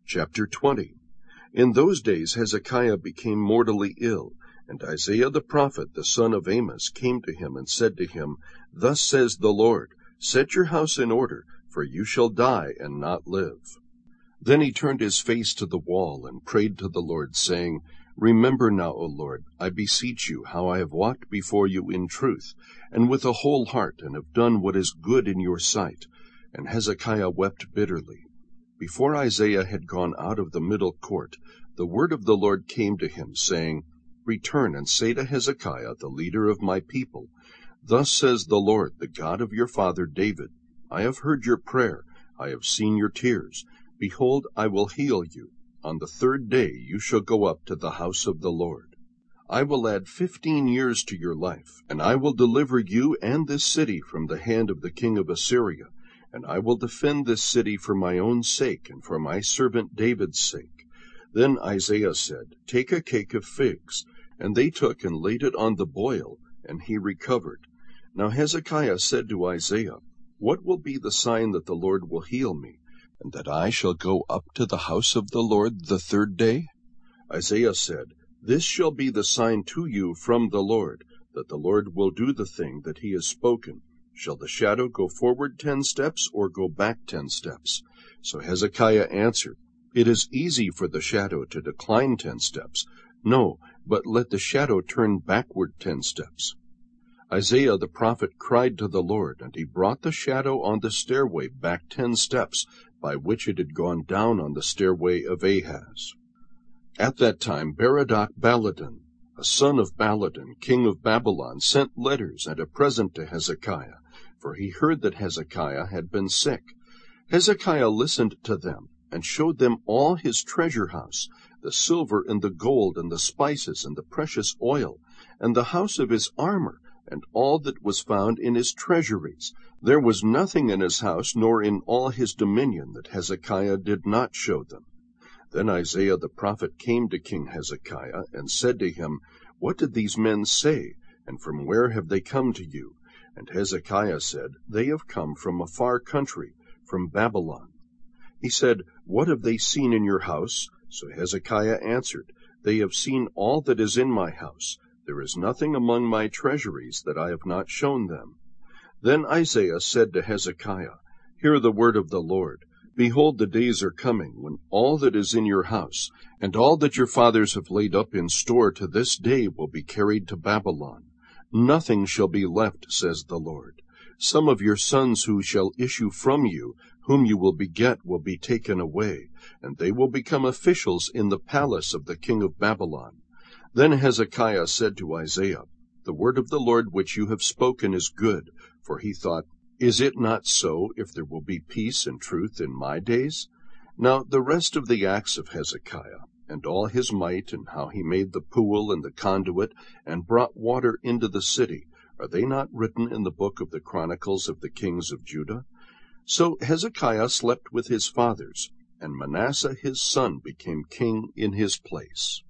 Chapter 20. In those days Hezekiah became mortally ill, and Isaiah the prophet, the son of Amos, came to him and said to him, Thus says the Lord, Set your house in order, for you shall die and not live. Then he turned his face to the wall and prayed to the Lord, saying, Remember now, O Lord, I beseech you, how I have walked before you in truth, and with a whole heart, and have done what is good in your sight. And Hezekiah wept bitterly. Before Isaiah had gone out of the middle court, the word of the Lord came to him, saying, Return and say to Hezekiah, the leader of my people, Thus says the Lord, the God of your father David, I have heard your prayer, I have seen your tears. Behold, I will heal you. On the 3rd day you shall go up to the house of the Lord. I will add 15 years to your life, and I will deliver you and this city from the hand of the king of Assyria. And I will defend this city for my own sake, and for my servant David's sake. Then Isaiah said, Take a cake of figs. And they took and laid it on the boil, and he recovered. Now Hezekiah said to Isaiah, What will be the sign that the Lord will heal me, and that I shall go up to the house of the Lord the 3rd day? Isaiah said, This shall be the sign to you from the Lord, that the Lord will do the thing that he has spoken. Shall the shadow go forward 10 steps, or go back 10 steps? So Hezekiah answered, It is easy for the shadow to decline 10 steps. No, but let the shadow turn backward 10 steps. Isaiah the prophet cried to the Lord, and he brought the shadow on the stairway back 10 steps, by which it had gone down on the stairway of Ahaz. At that time Berodach-Baladan, a son of Baladan, king of Babylon, sent letters and a present to Hezekiah, for he heard that Hezekiah had been sick. Hezekiah listened to them, and showed them all his treasure house, the silver and the gold and the spices and the precious oil, and the house of his armor, and all that was found in his treasuries. There was nothing in his house, nor in all his dominion, that Hezekiah did not show them. Then Isaiah the prophet came to King Hezekiah, and said to him, What did these men say, and from where have they come to you? And Hezekiah said, They have come from a far country, from Babylon. He said, What have they seen in your house? So Hezekiah answered, They have seen all that is in my house. There is nothing among my treasuries that I have not shown them. Then Isaiah said to Hezekiah, Hear the word of the Lord. Behold, the days are coming, when all that is in your house, and all that your fathers have laid up in store to this day will be carried to Babylon. Nothing shall be left, says the Lord. Some of your sons who shall issue from you, whom you will beget, will be taken away, and they will become officials in the palace of the king of Babylon. Then Hezekiah said to Isaiah, The word of the Lord which you have spoken is good. For he thought, Is it not so, if there will be peace and truth in my days? Now the rest of the acts of Hezekiah, and all his might, and how he made the pool and the conduit, and brought water into the city, are they not written in the book of the Chronicles of the kings of Judah? So Hezekiah slept with his fathers, and Manasseh his son became king in his place.